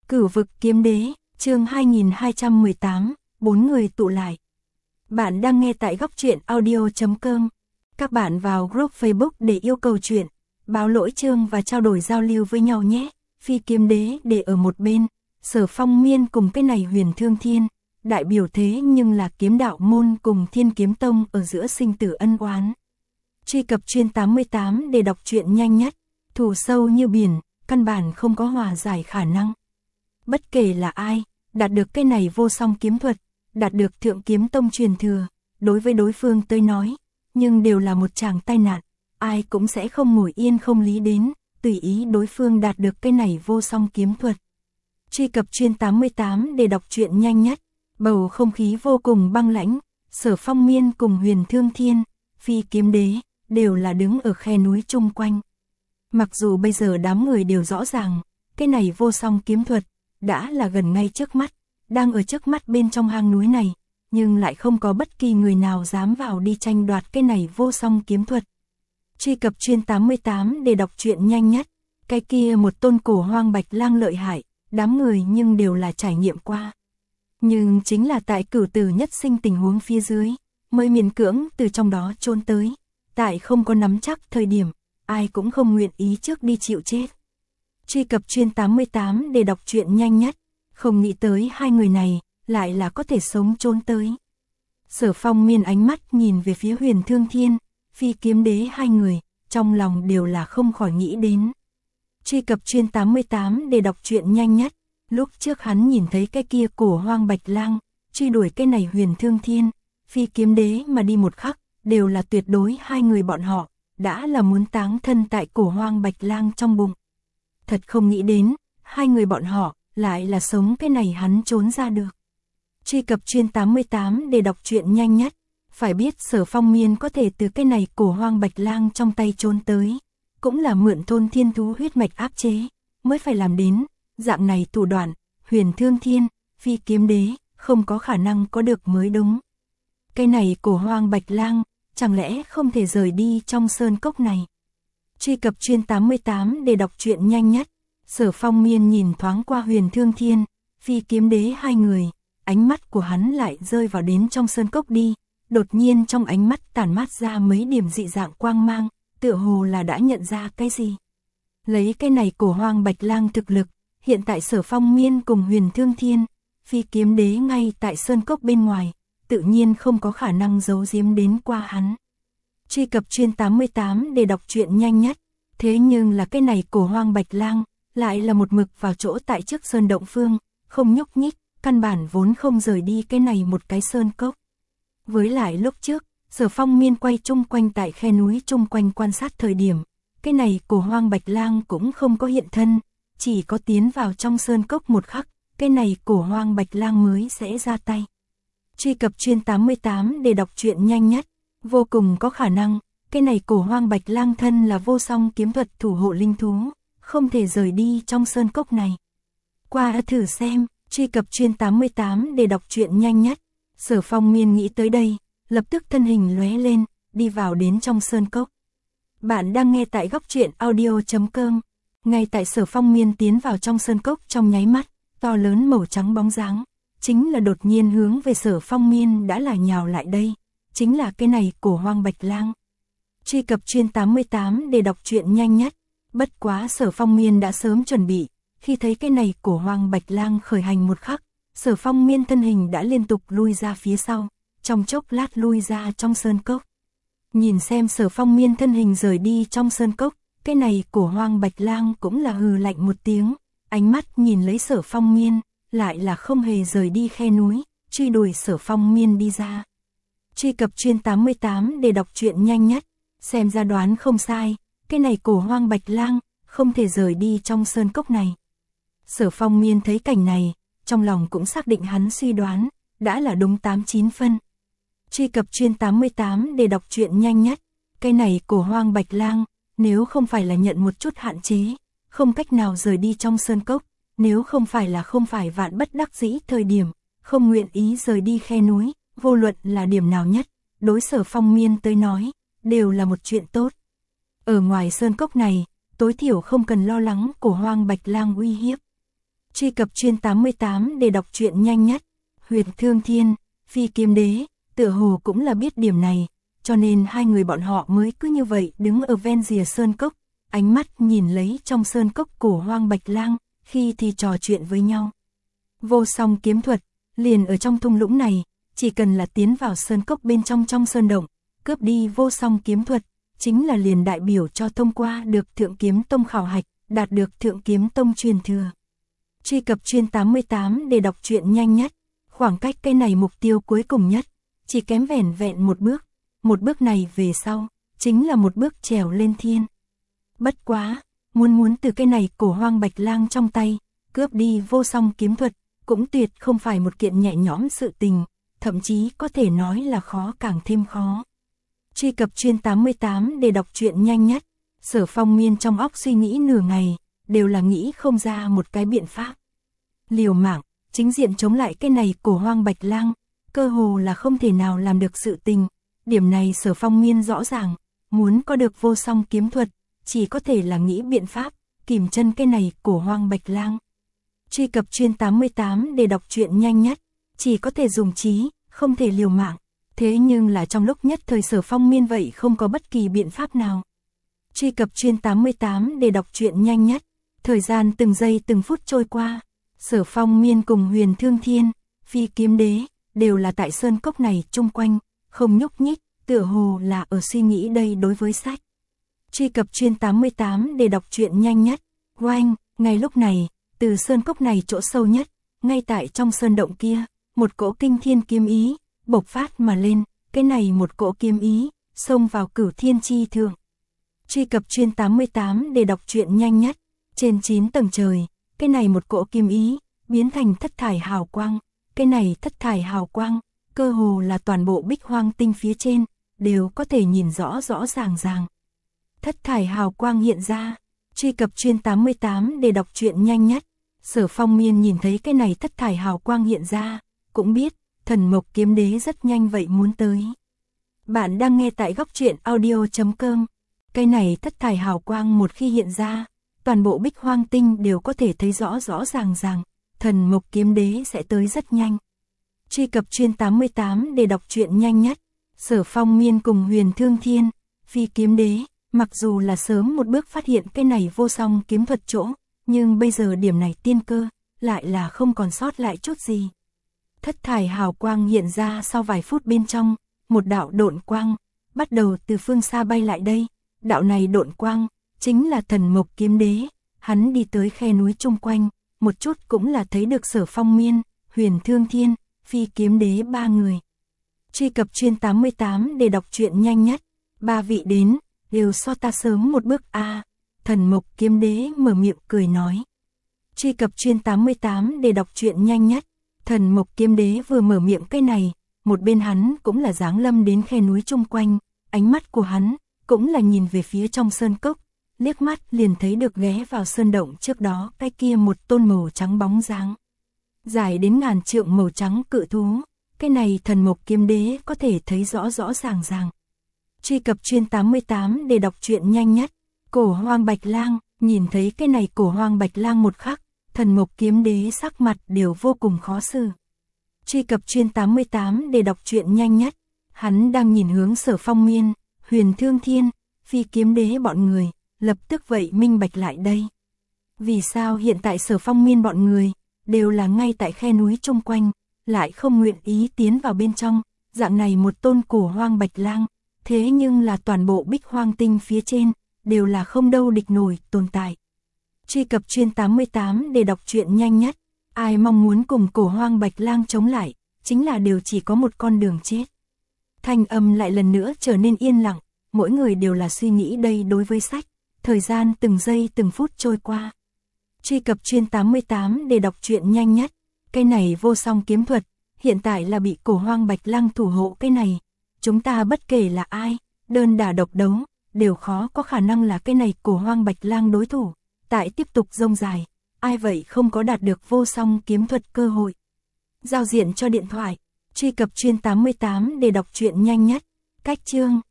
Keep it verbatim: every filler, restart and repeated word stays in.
Cửu vực kiếm đế, chương hai nghìn hai trăm mười tám, bốn người tụ lại. Bạn đang nghe tại góc truyện audio chấm com. Các bạn vào group Facebook để yêu cầu chuyện, báo lỗi chương và trao đổi giao lưu với nhau nhé. Phi kiếm đế để ở một bên, Sở Phong Miên cùng cái này Huyền Thương Thiên, đại biểu thế nhưng là kiếm đạo môn cùng Thiên Kiếm Tông ở giữa sinh tử ân oán. Truy cập chuyên tám mươi tám để đọc truyện nhanh nhất, thù sâu như biển, căn bản không có hòa giải khả năng. Bất kể là ai, đạt được cái này vô song kiếm thuật, đạt được Thượng Kiếm Tông truyền thừa, đối với đối phương tới nói, nhưng đều là một tràng tai nạn, ai cũng sẽ không ngồi yên không lý đến, tùy ý đối phương đạt được cái này vô song kiếm thuật. Truy cập chuyên tám mươi tám để đọc truyện nhanh nhất, bầu không khí vô cùng băng lãnh, Sở Phong Miên cùng Huyền Thương Thiên, Phi kiếm đế, đều là đứng ở khe núi chung quanh. Mặc dù bây giờ đám người đều rõ ràng, cái này vô song kiếm thuật, đã là gần ngay trước mắt, đang ở trước mắt bên trong hang núi này, nhưng lại không có bất kỳ người nào dám vào đi tranh đoạt cái này vô song kiếm thuật. Truy cập chuyên tám mươi tám để đọc truyện nhanh nhất, cái kia một tôn cổ hoang bạch lang lợi hại, đám người nhưng đều là trải nghiệm qua. Nhưng chính là tại cửu tử nhất sinh tình huống phía dưới, mới miễn cưỡng từ trong đó trốn tới, tại không có nắm chắc thời điểm, ai cũng không nguyện ý trước đi chịu chết. Truy cập chuyên tám mươi tám để đọc truyện nhanh nhất, không nghĩ tới hai người này, lại là có thể sống trốn tới. Sở Phong Miên ánh mắt nhìn về phía Huyền Thương Thiên, Phi kiếm đế hai người, trong lòng đều là không khỏi nghĩ đến. Truy cập chuyên tám mươi tám để đọc truyện nhanh nhất, lúc trước hắn nhìn thấy cái kia cổ hoang bạch lang, truy đuổi cái này Huyền Thương Thiên, Phi kiếm đế mà đi một khắc, đều là tuyệt đối hai người bọn họ, đã là muốn táng thân tại cổ hoang bạch lang trong bụng. Thật không nghĩ đến, hai người bọn họ, lại là sống cái này hắn trốn ra được. Truy cập chuyên tám mươi tám để đọc truyện nhanh nhất, phải biết Sở Phong Miên có thể từ cái này cổ hoang bạch lang trong tay trốn tới, cũng là mượn thôn thiên thú huyết mạch áp chế, mới phải làm đến, dạng này thủ đoạn, Huyền Thương Thiên, Phi kiếm đế, không có khả năng có được mới đúng. Cái này cổ hoang bạch lang, chẳng lẽ không thể rời đi trong sơn cốc này. Truy cập chuyên tám mươi tám để đọc truyện nhanh nhất, Sở Phong Miên nhìn thoáng qua Huyền Thương Thiên, Phi kiếm đế hai người, ánh mắt của hắn lại rơi vào đến trong sơn cốc đi, đột nhiên trong ánh mắt tản mát ra mấy điểm dị dạng quang mang, tựa hồ là đã nhận ra cái gì. Lấy cái này cổ hoang bạch lang thực lực, hiện tại Sở Phong Miên cùng Huyền Thương Thiên, Phi kiếm đế ngay tại sơn cốc bên ngoài, tự nhiên không có khả năng giấu giếm đến qua hắn. Truy cập chuyên tám mươi tám để đọc truyện nhanh nhất, thế nhưng là cái này cổ hoang bạch lang, lại là một mực vào chỗ tại trước sơn động phương, không nhúc nhích, căn bản vốn không rời đi cái này một cái sơn cốc. Với lại lúc trước, Sở Phong Miên quay chung quanh tại khe núi chung quanh quan sát thời điểm, cái này cổ hoang bạch lang cũng không có hiện thân, chỉ có tiến vào trong sơn cốc một khắc, cái này cổ hoang bạch lang mới sẽ ra tay. Truy cập chuyên tám mươi tám để đọc truyện nhanh nhất, vô cùng có khả năng, cái này cổ hoang bạch lang thân là vô song kiếm thuật thủ hộ linh thú, không thể rời đi trong sơn cốc này. Qua thử xem, truy cập chuyên tám mươi tám để đọc truyện nhanh nhất, Sở Phong Miên nghĩ tới đây, lập tức thân hình lóe lên, đi vào đến trong sơn cốc. Bạn đang nghe tại góc truyện audio chấm com, ngay tại Sở Phong Miên tiến vào trong sơn cốc trong nháy mắt, to lớn màu trắng bóng dáng, chính là đột nhiên hướng về Sở Phong Miên đã là nhào lại đây, chính là cái này cổ hoang bạch lang. Truy cập chuyên tám mươi tám để đọc truyện nhanh nhất, bất quá Sở Phong Miên đã sớm chuẩn bị, khi thấy cái này cổ hoang bạch lang khởi hành một khắc, Sở Phong Miên thân hình đã liên tục lui ra phía sau, trong chốc lát lui ra trong sơn cốc. Nhìn xem Sở Phong Miên thân hình rời đi trong sơn cốc, cái này cổ hoang bạch lang cũng là hừ lạnh một tiếng, ánh mắt nhìn lấy Sở Phong Miên, lại là không hề rời đi khe núi, truy đuổi Sở Phong Miên đi ra. Truy cập chuyên tám mươi tám để đọc truyện nhanh nhất, xem ra đoán không sai, cái này cổ hoang bạch lang, không thể rời đi trong sơn cốc này. Sở Phong Miên thấy cảnh này, trong lòng cũng xác định hắn suy đoán, đã là đúng tám chín phân. Truy cập chuyên tám mươi tám để đọc truyện nhanh nhất, cái này cổ hoang bạch lang, nếu không phải là nhận một chút hạn chế, không cách nào rời đi trong sơn cốc, nếu không phải là không phải vạn bất đắc dĩ thời điểm, không nguyện ý rời đi khe núi, vô luận là điểm nào nhất, đối Sở Phong Miên tới nói, đều là một chuyện tốt. Ở ngoài sơn cốc này, tối thiểu không cần lo lắng cổ hoang bạch lang uy hiếp. Truy cập chuyên tám mươi tám để đọc truyện nhanh nhất. Huyền Thương Thiên, Phi Kiếm Đế, tựa hồ cũng là biết điểm này, cho nên hai người bọn họ mới cứ như vậy đứng ở ven rìa sơn cốc, ánh mắt nhìn lấy trong sơn cốc cổ hoang bạch lang, khi thì trò chuyện với nhau. Vô song kiếm thuật, liền ở trong thung lũng này, chỉ cần là tiến vào sơn cốc bên trong trong sơn động, cướp đi vô song kiếm thuật, chính là liền đại biểu cho thông qua được Thượng Kiếm Tông khảo hạch, đạt được Thượng Kiếm Tông truyền thừa. Truy cập chuyên tám mươi tám để đọc truyện nhanh nhất, khoảng cách cái này mục tiêu cuối cùng nhất, chỉ kém vẻn vẹn một bước, một bước này về sau, chính là một bước trèo lên thiên. Bất quá, muốn muốn từ cái này cổ hoang bạch lang trong tay, cướp đi vô song kiếm thuật, cũng tuyệt không phải một kiện nhẹ nhõm sự tình, thậm chí có thể nói là khó càng thêm khó. Truy cập chuyên tám mươi tám để đọc truyện nhanh nhất, Sở Phong Miên trong óc suy nghĩ nửa ngày, đều là nghĩ không ra một cái biện pháp. Liều mạng, chính diện chống lại cái này cổ hoang bạch lang, cơ hồ là không thể nào làm được sự tình, điểm này Sở Phong Miên rõ ràng, muốn có được vô song kiếm thuật, chỉ có thể là nghĩ biện pháp, kìm chân cái này cổ hoang bạch lang. Truy cập chuyên tám mươi tám để đọc truyện nhanh nhất, chỉ có thể dùng trí, không thể liều mạng, thế nhưng là trong lúc nhất thời Sở Phong Miên vậy không có bất kỳ biện pháp nào. Truy cập chuyên tám mươi tám để đọc truyện nhanh nhất, thời gian từng giây từng phút trôi qua, Sở Phong Miên cùng Huyền Thương Thiên, Phi Kiếm Đế, đều là tại sơn cốc này chung quanh, không nhúc nhích, tựa hồ là ở suy nghĩ đây đối với sách. Truy cập chuyên tám mươi tám để đọc truyện nhanh nhất, oanh, ngay lúc này, từ sơn cốc này chỗ sâu nhất, ngay tại trong sơn động kia, một cỗ kinh thiên kiếm ý, bộc phát mà lên, cái này một cỗ kiếm ý, xông vào cửu thiên chi thượng. Truy cập chuyên tám mươi tám để đọc truyện nhanh nhất, trên chín tầng trời, cái này một cỗ kiếm ý, biến thành thất thải hào quang, cái này thất thải hào quang, cơ hồ là toàn bộ bích hoang tinh phía trên, đều có thể nhìn rõ rõ ràng ràng. Thất thải hào quang hiện ra, truy cập chuyên tám mươi tám để đọc truyện nhanh nhất, Sở Phong Miên nhìn thấy cái này thất thải hào quang hiện ra, cũng biết, Thần Mộc Kiếm Đế rất nhanh vậy muốn tới. Bạn đang nghe tại góc truyện audio chấm com. Cái này thất thải hào quang một khi hiện ra, toàn bộ bích hoang tinh đều có thể thấy rõ rõ ràng ràng, Thần Mộc Kiếm Đế sẽ tới rất nhanh. Truy cập chuyên tám mươi tám để đọc truyện nhanh nhất, Sở Phong Miên cùng Huyền Thương Thiên, Phi Kiếm Đế, mặc dù là sớm một bước phát hiện cái này vô song kiếm thuật chỗ, nhưng bây giờ điểm này tiên cơ, lại là không còn sót lại chút gì. Thất thải hào quang hiện ra sau vài phút bên trong, một đạo độn quang, bắt đầu từ phương xa bay lại đây, đạo này độn quang, chính là Thần Mộc Kiếm Đế, hắn đi tới khe núi chung quanh, một chút cũng là thấy được Sở Phong Miên, Huyền Thương Thiên, Phi Kiếm Đế ba người. Truy cập chuyên tám mươi tám để đọc truyện nhanh nhất, ba vị đến, đều so ta sớm một bước a. À, Thần Mộc Kiếm Đế mở miệng cười nói. Truy cập chuyên tám mươi tám để đọc truyện nhanh nhất, Thần Mộc Kiếm Đế vừa mở miệng cái này, một bên hắn cũng là giáng lâm đến khe núi chung quanh, ánh mắt của hắn cũng là nhìn về phía trong sơn cốc, liếc mắt liền thấy được ghé vào sơn động trước đó cái kia một tôn màu trắng bóng dáng. Dài đến ngàn trượng màu trắng cự thú, cái này Thần Mộc Kiếm Đế có thể thấy rõ rõ ràng ràng. Truy cập chuyên tám mươi tám để đọc truyện nhanh nhất, cổ hoang bạch lang, nhìn thấy cái này cổ hoang bạch lang một khắc, Thần Mộc Kiếm Đế sắc mặt đều vô cùng khó xử. Truy cập chuyên tám mươi tám để đọc truyện nhanh nhất, hắn đang nhìn hướng Sở Phong Miên, Huyền Thương Thiên, Phi Kiếm Đế bọn người, lập tức vậy minh bạch lại đây. Vì sao hiện tại Sở Phong Miên bọn người, đều là ngay tại khe núi chung quanh, lại không nguyện ý tiến vào bên trong, dạng này một tôn cổ hoang bạch lang, thế nhưng là toàn bộ bích hoang tinh phía trên, đều là không đâu địch nổi tồn tại. Truy cập chuyên tám mươi tám để đọc truyện nhanh nhất, ai mong muốn cùng cổ hoang bạch lang chống lại, chính là đều chỉ có một con đường chết. Thanh âm lại lần nữa trở nên yên lặng, mỗi người đều là suy nghĩ đây đối với sách, thời gian từng giây từng phút trôi qua. Truy cập chuyên tám mươi tám để đọc truyện nhanh nhất, cái này vô song kiếm thuật, hiện tại là bị cổ hoang bạch lang thủ hộ cái này, chúng ta bất kể là ai, đơn đả độc đấu, đều khó có khả năng là cái này cổ hoang bạch lang đối thủ, tại tiếp tục rông dài, ai vậy không có đạt được vô song kiếm thuật cơ hội. Giao diện cho điện thoại, truy cập chuyên tám mươi tám để đọc truyện nhanh nhất, cách chương.